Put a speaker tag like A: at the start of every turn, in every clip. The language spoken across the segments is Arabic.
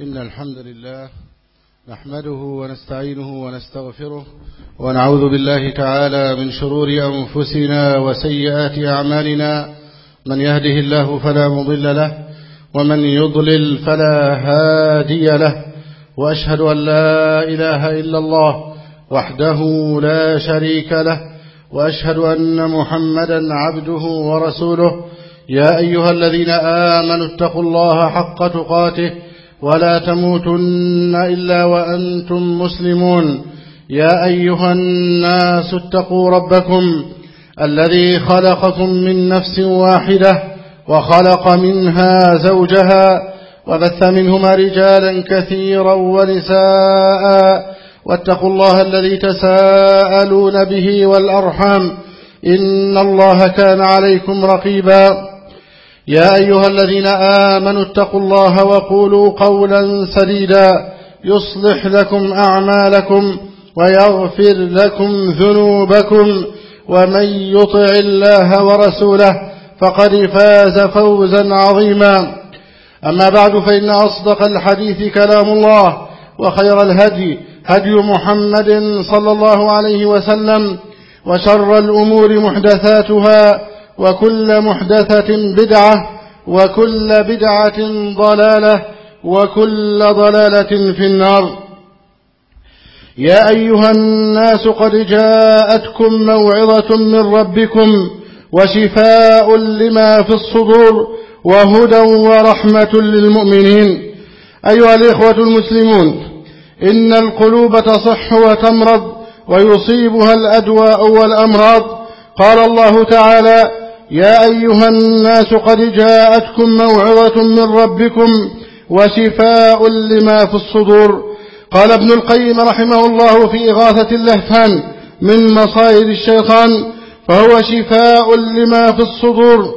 A: إن الحمد لله نحمده ونستعينه ونستغفره ونعوذ بالله تعالى من شرور أنفسنا وسيئات أعمالنا. من يهده الله فلا مضل له ومن يضلل فلا هادي له، وأشهد أن لا إله إلا الله وحده لا شريك له، وأشهد أن محمدا عبده ورسوله. يا أيها الذين آمنوا اتقوا الله حق تقاته ولا تموتن إلا وأنتم مسلمون. يا أيها الناس اتقوا ربكم الذي خلقكم من نفس واحدة وخلق منها زوجها وبث منهما رجالا كثيرا ونساء، واتقوا الله الذي تساءلون به والأرحام إن الله كان عليكم رقيبا. يا أيها الذين آمنوا اتقوا الله وقولوا قولا سديدا يصلح لكم أعمالكم ويغفر لكم ذنوبكم، ومن يطع الله ورسوله فقد فاز فوزا عظيما. أما بعد، فإن أصدق الحديث كلام الله، وخير الهدي هدي محمد صلى الله عليه وسلم، وشر الأمور محدثاتها، وكل محدثة بدعة، وكل بدعة ضلالة، وكل ضلالة في النار. يا أيها الناس قد جاءتكم موعظة من ربكم وشفاء لما في الصدور وهدى ورحمة للمؤمنين. أيها الإخوة المسلمون، إن القلوب تصح وتمرض ويصيبها الأدواء والأمراض. قال الله تعالى: يا أيها الناس قد جاءتكم موعظة من ربكم وشفاء لما في الصدور. قال ابن القيم رحمه الله في إغاثة اللهفان: من مصائد الشيطان، فهو شفاء لما في الصدور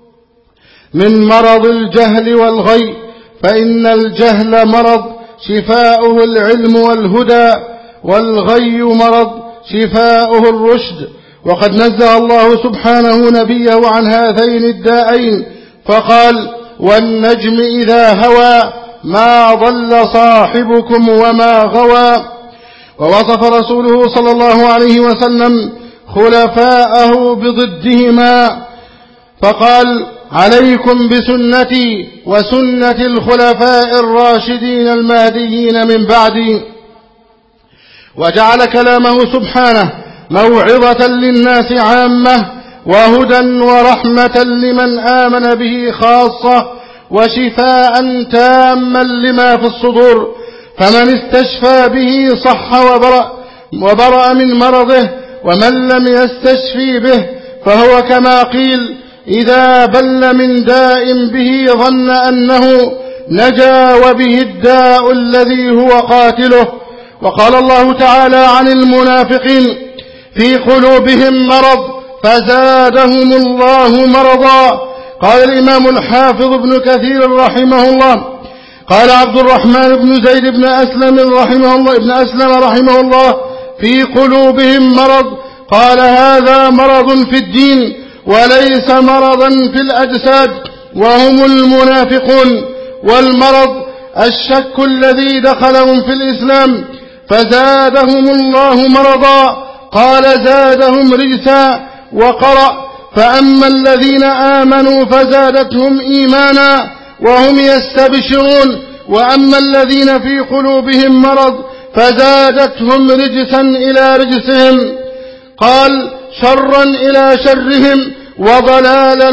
A: من مرض الجهل والغي، فإن الجهل مرض شفاؤه العلم والهدى، والغي مرض شفاؤه الرشد. وقد نزه الله سبحانه نبيه عن هذين الداءين فقال: والنجم إذا هوى ما ضل صاحبكم وما غوى. ووصف رسوله صلى الله عليه وسلم خلفاءه بضدهما فقال: عليكم بسنتي وسنة الخلفاء الراشدين المهديين من بعدي. وجعل كلامه سبحانه موعظة للناس عامة، وهدى ورحمة لمن آمن به خاصة، وشفاء تاما لما في الصدور. فمن استشفى به صح وبرأ من مرضه، ومن لم يستشفي به فهو كما قيل: إذا بل من داء به ظن أنه نجا وبه الداء الذي هو قاتله. وقال الله تعالى عن المنافقين: في قلوبهم مرض فزادهم الله مرضا. قال الإمام الحافظ ابن كثير رحمه الله: قال عبد الرحمن بن زيد بن أسلم رحمه الله: في قلوبهم مرض. قال: هذا مرض في الدين وليس مرضا في الأجساد، وهم المنافقون. والمرض الشك الذي دخلهم في الإسلام فزادهم الله مرضا. قال: زادهم رجسا. وقرأ: فأما الذين آمنوا فزادتهم إيمانا وهم يستبشرون، وأما الذين في قلوبهم مرض فزادتهم رجسا إلى رجسهم. قال: شرا إلى شرهم وضلالة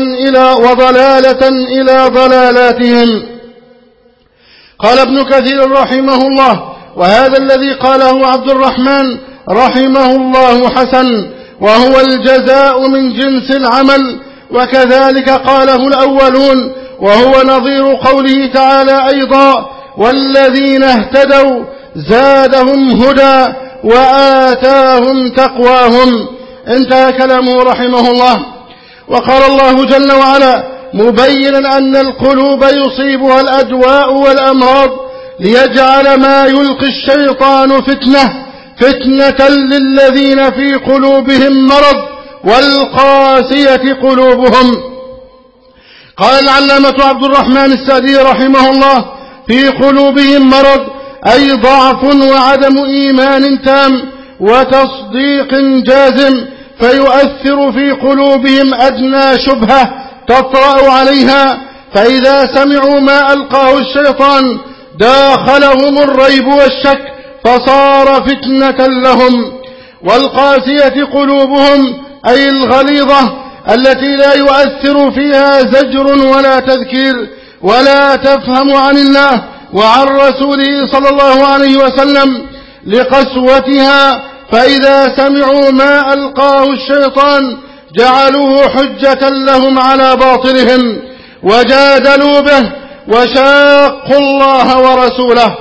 A: إلى ضلالاتهم. قال ابن كثير رحمه الله: وهذا الذي قاله عبد الرحمن رحمه الله حسن، وهو الجزاء من جنس العمل. وكذلك قاله الأولون، وهو نظير قوله تعالى أيضا: والذين اهتدوا زادهم هدى وآتاهم تقواهم. انتهى كلامه رحمه الله. وقال الله جل وعلا مبينا أن القلوب يصيبها الأدواء والأمراض، ليجعل ما يلقي الشيطان فتنة للذين في قلوبهم مرض والقاسية قلوبهم. قال العلامة عبد الرحمن السعدي رحمه الله في قلوبهم مرض أي ضعف وعدم إيمان تام وتصديق جازم، فيؤثر في قلوبهم أدنى شبهة تطرأ عليها، فإذا سمعوا ما ألقاه الشيطان داخلهم الريب والشك فصار فتنة لهم. والقاسية قلوبهم أي الغليظة التي لا يؤثر فيها زجر ولا تذكير ولا تفهم عن الله وعن رسوله صلى الله عليه وسلم لقسوتها، فإذا سمعوا ما ألقاه الشيطان جعلوه حجة لهم على باطلهم وجادلوا به وشاقوا الله ورسوله.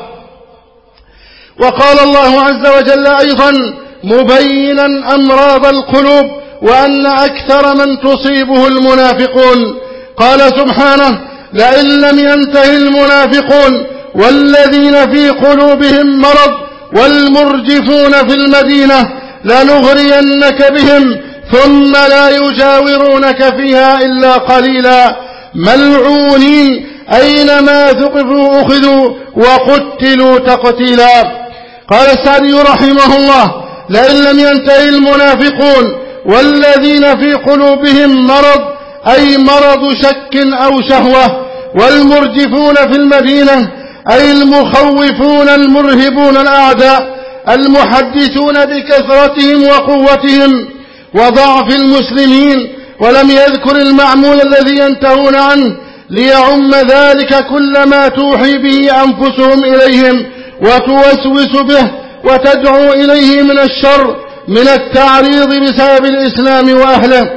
A: وقال الله عز وجل أيضا مبينا أمراض القلوب وأن أكثر من تصيبه المنافقون، قال سبحانه لئن لم ينته المنافقون والذين في قلوبهم مرض والمرجفون في المدينة لنغرينك بهم ثم لا يجاورونك فيها إلا قليلا ملعونين أينما ثقفوا أخذوا وقتلوا تقتيلا. قال السعدي رحمه الله لئن لم ينته المنافقون والذين في قلوبهم مرض أي مرض شك أو شهوة، والمرجفون في المدينة أي المخوفون المرهبون الأعداء المحدثون بكثرتهم وقوتهم وضعف المسلمين، ولم يذكر المعمول الذي ينتهون عنه ليعم ذلك كل ما توحي به أنفسهم إليهم وتوسوس به وتدعو إليه من الشر من التعريض بسبب الإسلام وأهله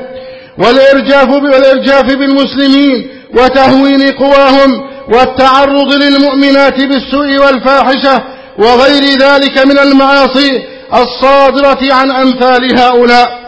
A: والإرجاف بالمسلمين وتهوين قواهم والتعرض للمؤمنات بالسوء والفاحشة وغير ذلك من المعاصي الصادرة عن أمثال هؤلاء.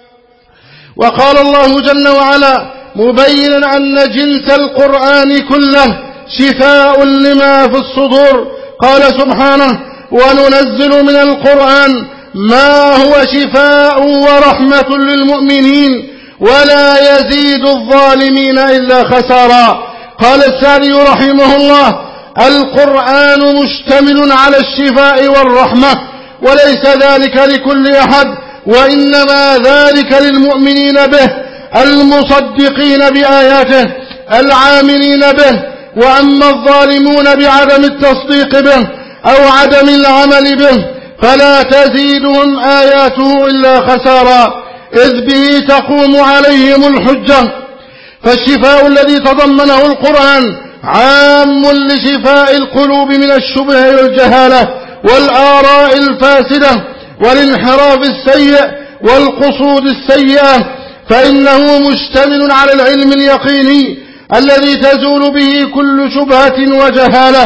A: وقال الله جل وعلا مبينا أن جنس القرآن كله شفاء لما في الصدور، قال سبحانه وننزل من القرآن ما هو شفاء ورحمة للمؤمنين ولا يزيد الظالمين إلا خسارا. قال السعدي رحمه الله القرآن مشتمل على الشفاء والرحمة وليس ذلك لكل أحد، وإنما ذلك للمؤمنين به المصدقين بآياته العاملين به. وأما الظالمون بعدم التصديق به أو عدم العمل به فلا تزيدهم آياته إلا خسارا، إذ به تقوم عليهم الحجة. فالشفاء الذي تضمنه القرآن عام لشفاء القلوب من الشبه والجهالة والآراء الفاسدة والانحراف السيء والقصود السيئة، فإنه مشتمل على العلم اليقيني الذي تزول به كل شبهة وجهالة،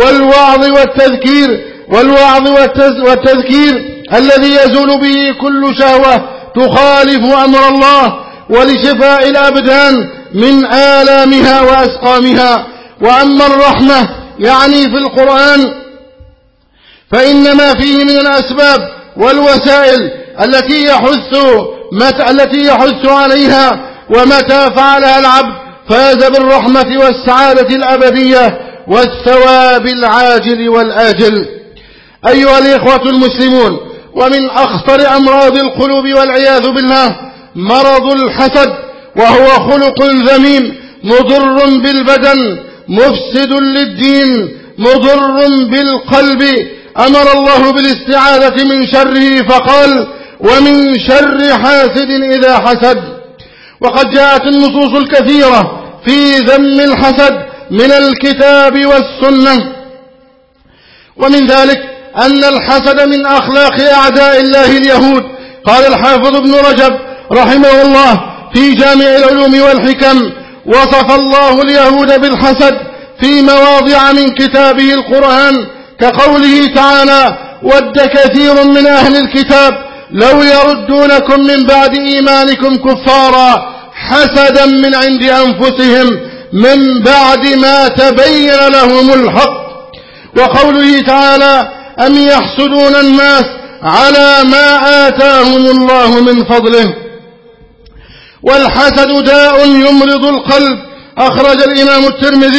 A: والوعظ والتذكير الذي يزول به كل شهوة تخالف أمر الله، ولشفاء الأبدان من آلامها وأسقامها. وأما الرحمة يعني في القرآن فإنما فيه من الأسباب والوسائل التي يحث عليها، ومتى فعلها العبد فاز بالرحمة والسعادة الأبدية والثواب العاجل والآجل. أيها الإخوة المسلمون، ومن أخطر أمراض القلوب والعياذ بالله مرض الحسد، وهو خلق ذميم مضر بالبدن مفسد للدين مضر بالقلب. أمر الله بالاستعاذة من شره فقال ومن شر حاسد إذا حسد. وقد جاءت النصوص الكثيرة في ذم الحسد من الكتاب والسنة، ومن ذلك أن الحسد من أخلاق أعداء الله اليهود. قال الحافظ ابن رجب رحمه الله في جامع العلوم والحكم وصف الله اليهود بالحسد في مواضع من كتابه القرآن، كقوله تعالى ود كثير من أهل الكتاب لو يردونكم من بعد إيمانكم كفارا حسدا من عند أنفسهم من بعد ما تبين لهم الحق. وقوله تعالى أم يحسدون الناس على ما آتاهم الله من فضله. والحسد داء يمرض القلب. أخرج الإمام الترمذي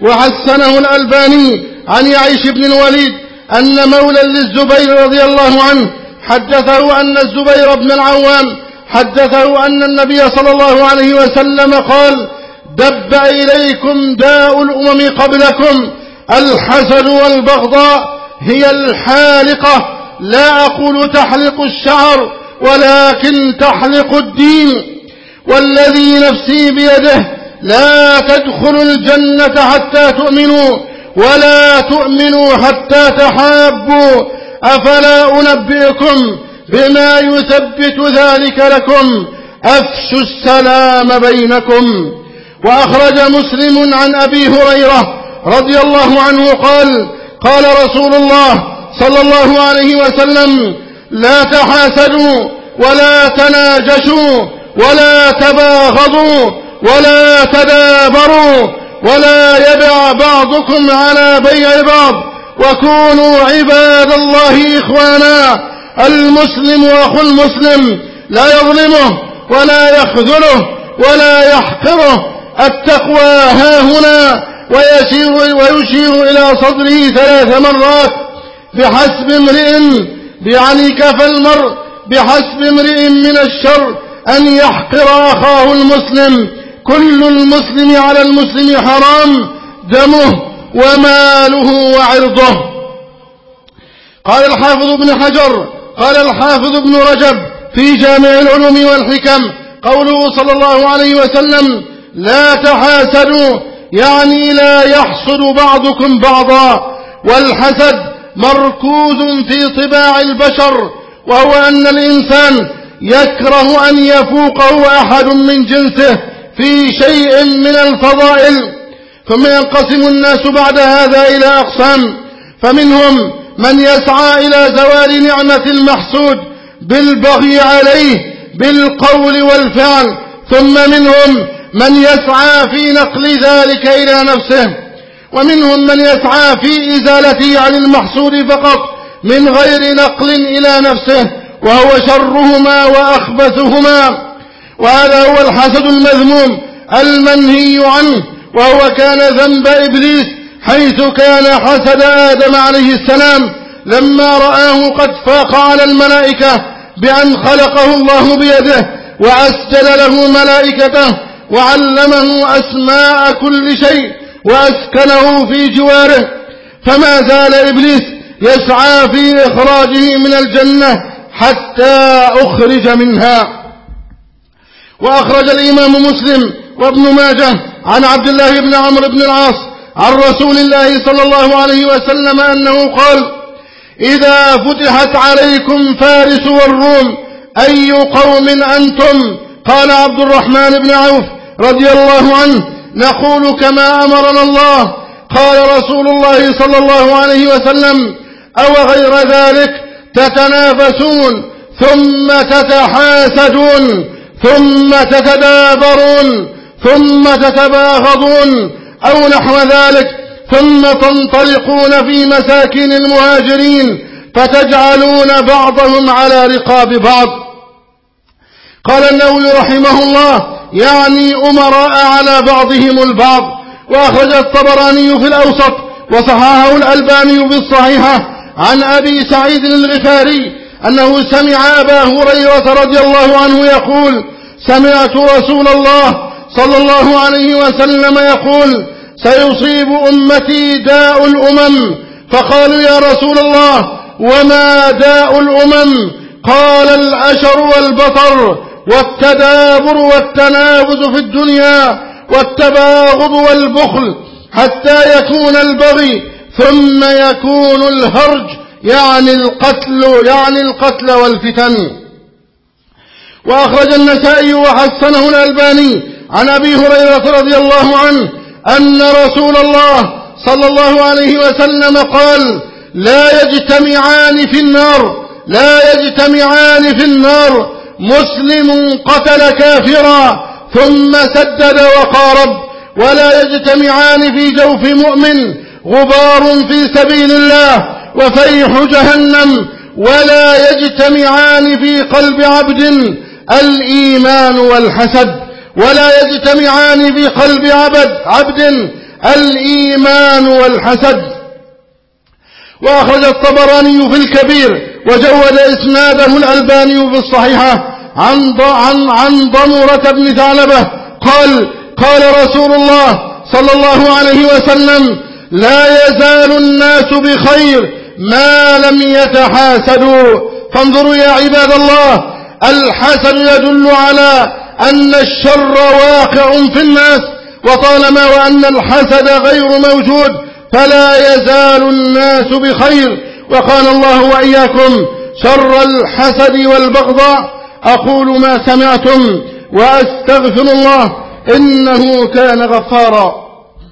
A: وحسنه الألباني عن يعيش بن الوليد أن مولى للزبير رضي الله عنه حدثه أن الزبير بن العوام حدثه أن النبي صلى الله عليه وسلم قال: دب إليكم داء الأمم قبلكم الحسد والبغضاء هي الحالقة، لا أقول تحلق الشعر ولكن تحلق الدين، والذي نفسي بيده لا تدخلوا الجنة حتى تؤمنوا ولا تؤمنوا حتى تحابوا، أفلا أنبئكم بما يثبت ذلك لكم؟ أفشوا السلام بينكم. وأخرج مسلم عن أبي هريرة رضي الله عنه قال: قال رسول الله صلى الله عليه وسلم: لا تحاسدوا ولا تناجشوا ولا تباغضوا ولا تدابروا ولا يبع بعضكم على بيع بعض، وكونوا عباد الله إخوانا. المسلم أخو المسلم لا يظلمه ولا يخذله ولا يحقره. التقوى هاهنا، ويشير إلى صدره 3 مرات. بحسب امرئ يعني كفى المرء بحسب امرئ من الشر أن يحقر أخاه المسلم. كل المسلم على المسلم حرام دمه وماله وعرضه. قال الحافظ ابن حجر قال الحافظ ابن رجب في جامع العلوم والحكم قوله صلى الله عليه وسلم: لا تحاسدوا يعني لا يحسد بعضكم بعضا. والحسد مركوز في طباع البشر، وهو أن الإنسان يكره أن يفوقه أحد من جنسه في شيء من الفضائل. ثم ينقسم الناس بعد هذا إلى أقسام، فمنهم من يسعى إلى زوال نعمة المحسود بالبغي عليه بالقول والفعل، ثم منهم من يسعى في نقل ذلك إلى نفسه، ومنهم من يسعى في إزالته عن المحسود فقط من غير نقل إلى نفسه، وهو شرهما وأخبثهما. وهذا هو الحسد المذموم المنهي عنه، وهو كان ذنب إبليس، حيث كان حسد آدم عليه السلام لما رآه قد فاق على الملائكة بأن خلقه الله بيده وأسجد له ملائكته وعلمه أسماء كل شيء وأسكنه في جواره، فما زال إبليس يسعى في إخراجه من الجنة حتى أخرج منها. وأخرج الإمام مسلم وابن ماجه عن عبد الله بن عمرو بن العاص عن رسول الله صلى الله عليه وسلم أنه قال: إذا فتحت عليكم فارس والروم أي قوم أنتم؟ قال عبد الرحمن بن عوف رضي الله عنه: نقول كما أمرنا الله. قال رسول الله صلى الله عليه وسلم: أو غير ذلك تتنافسون ثم تتحاسدون ثم تتدابرون ثم تتباغضون أو نحو ذلك، ثم تنطلقون في مساكن المهاجرين فتجعلون بعضهم على رقاب بعض. قال النووي رحمه الله: يعني أمراء على بعضهم البعض. وأخرج الطبراني في الأوسط وصححه الألباني في الصحيحة عن أبي سعيد الغفاري أنه سمع أبا هريرة رضي الله عنه يقول: سمعت رسول الله صلى الله عليه وسلم يقول: سيصيب أمتي داء الأمم. فقالوا: يا رسول الله وما داء الأمم؟ قال: الأشر والبطر والتدابر والتنافس في الدنيا والتباغض والبخل، حتى يكون البغي ثم يكون الهرج يعني القتل والفتن. وأخرج النسائي وحسنه الألباني عن أبي هريرة رضي الله عنه أن رسول الله صلى الله عليه وسلم قال: لا يجتمعان في النار مسلم قتل كافرا ثم سدد وقارب، ولا يجتمعان في جوف مؤمن غبار في سبيل الله وفيح جهنم، ولا يجتمعان في قلب عبد الإيمان والحسد، ولا يجتمعان في قلب عبد الإيمان والحسد. وأخرج الطبراني في الكبير وجود إسناده الألباني في الصحيحة عن ضمرة بن ثعلبة قال رسول الله صلى الله عليه وسلم: لا يزال الناس بخير ما لم يتحاسدوا. فانظروا يا عباد الله، الحسد يدل على أن الشر واقع في الناس، وطالما وأن الحسد غير موجود فلا يزال الناس بخير. وقال الله وإياكم شر الحسد والبغضاء. أقول ما سمعتم وأستغفر الله إنه كان غفارا.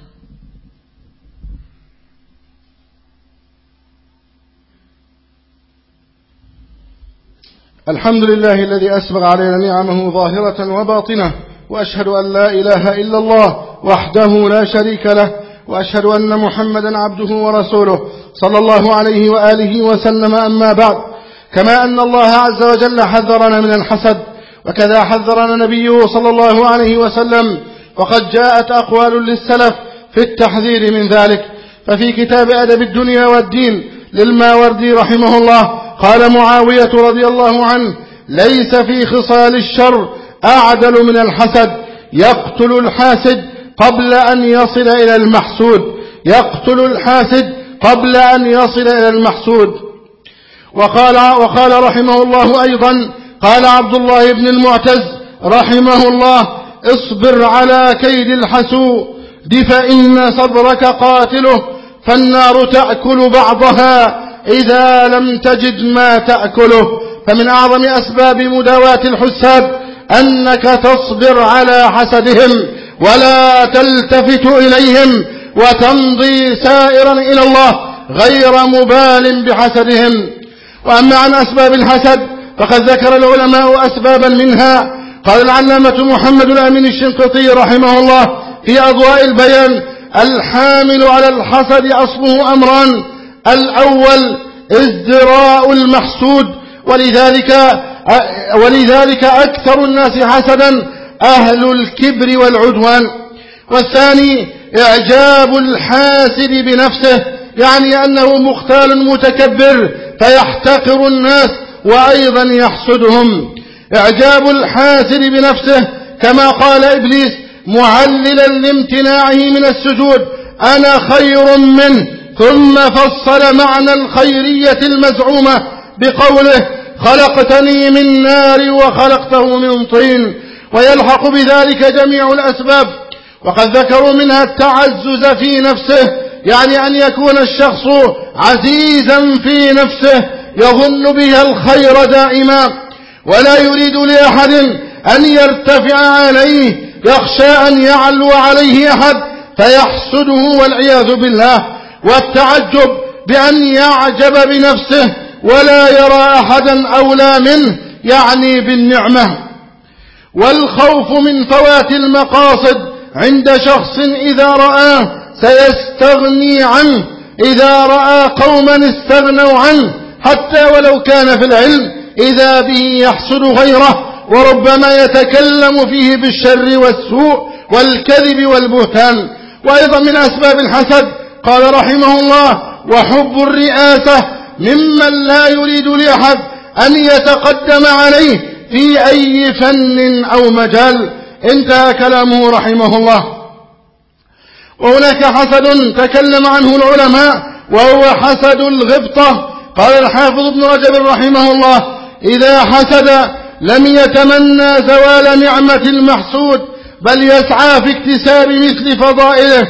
A: الحمد لله الذي أسبغ علينا نعمه ظاهرة وباطنة، وأشهد أن لا إله إلا الله وحده لا شريك له، وأشهد أن محمدا عبده ورسوله صلى الله عليه وآله وسلم. أما بعد، كما أن الله عز وجل حذرنا من الحسد، وكذا حذرنا نبيه صلى الله عليه وسلم، وقد جاءت أقوال للسلف في التحذير من ذلك. ففي كتاب أدب الدنيا والدين للماوردي رحمه الله قال معاوية رضي الله عنه: ليس في خصال الشر أعدل من الحسد، يقتل الحاسد قبل أن يصل إلى المحسود، يقتل الحاسد قبل أن يصل إلى المحسود. وقال رحمه الله أيضا، قال عبد الله بن المعتز رحمه الله: اصبر على كيد الحسود فإن صبرك قاتله، فالنار تأكل بعضها إذا لم تجد ما تأكله. فمن أعظم أسباب مداواة الحساد أنك تصبر على حسدهم ولا تلتفت إليهم، وتمضي سائرا إلى الله غير مبال بحسدهم. وأما عن أسباب الحسد فقد ذكر العلماء أسبابا منها. قال العلامة محمد الأمين الشنقيطي رحمه الله في أضواء البيان: الحامل على الحسد أصله أمران: الأول ازدراء المحسود، ولذلك أكثر الناس حسدا أهل الكبر والعدوان. والثاني إعجاب الحاسد بنفسه، يعني أنه مختال متكبر فيحتقر الناس وأيضا يحسدهم. إعجاب الحاسد بنفسه كما قال إبليس معللا لامتناعه من السجود: أنا خير منه، ثم فصل معنى الخيرية المزعومة بقوله: خلقتني من نار وخلقته من طين. ويلحق بذلك جميع الأسباب، وقد ذكروا منها التعزز في نفسه، يعني أن يكون الشخص عزيزا في نفسه يظن بها الخير دائما، ولا يريد لأحد أن يرتفع عليه، يخشى أن يعلو عليه أحد فيحسده والعياذ بالله. والتعجب بأن يعجب بنفسه ولا يرى أحدا أولى منه، يعني بالنعمة. والخوف من فوات المقاصد عند شخص إذا رآه سيستغني عنه، إذا رأى قوما استغنوا عنه حتى ولو كان في العلم إذا به يحسد غيره، وربما يتكلم فيه بالشر والسوء والكذب والبهتان. وأيضا من أسباب الحسد قال رحمه الله: وحب الرئاسة ممن لا يريد لأحد أن يتقدم عليه في أي فن أو مجال. انتهى كلامه رحمه الله. وهناك حسد تكلم عنه العلماء وهو حسد الغبطة. قال الحافظ ابن رجب رحمه الله: إذا حسد لم يتمنى زوال نعمة المحسود، بل يسعى في اكتساب مثل فضائله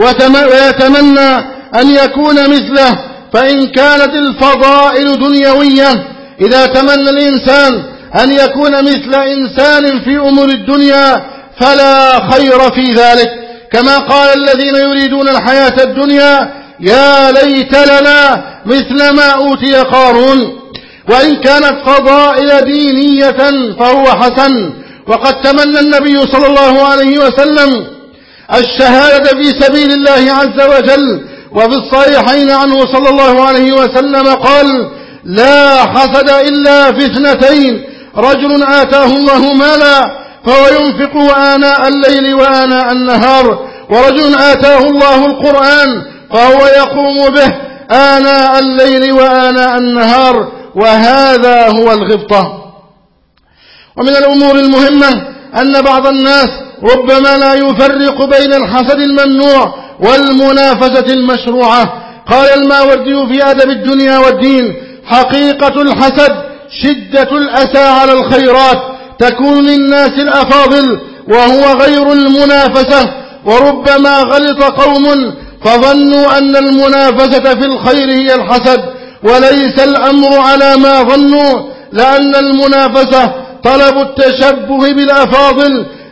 A: ويتمنى أن يكون مثله، فإن كانت الفضائل دنيوية إذا تمنى الإنسان أن يكون مثل إنسان في أمور الدنيا فلا خير في ذلك، كما قال الذين يريدون الحياة الدنيا: يا ليت لنا مثل ما أوتي قارون. وإن كانت فضائل دينية فهو حسن. وقد تمنى النبي صلى الله عليه وسلم الشهادة في سبيل الله عز وجل، وفي الصحيحين عنه صلى الله عليه وسلم قال: لا حسد إلا في اثنتين: رجل آتاه الله مالا فهو ينفق آناء الليل وآناء النهار، ورجل آتاه الله القرآن فهو يقوم به آناء الليل وآناء النهار، وهذا هو الغبطة. ومن الأمور المهمة أن بعض الناس ربما لا يفرق بين الحسد الممنوع والمنافسة المشروعة. قال الماوردي في أدب الدنيا والدين: حقيقة الحسد شدة الأسى على الخيرات تكون للناس الأفاضل وهو غير المنافسة، وربما غلط قوم فظنوا أن المنافسة في الخير هي الحسد، وليس الأمر على ما ظنوا، لأن المنافسة طلب التشبه بالأفاضل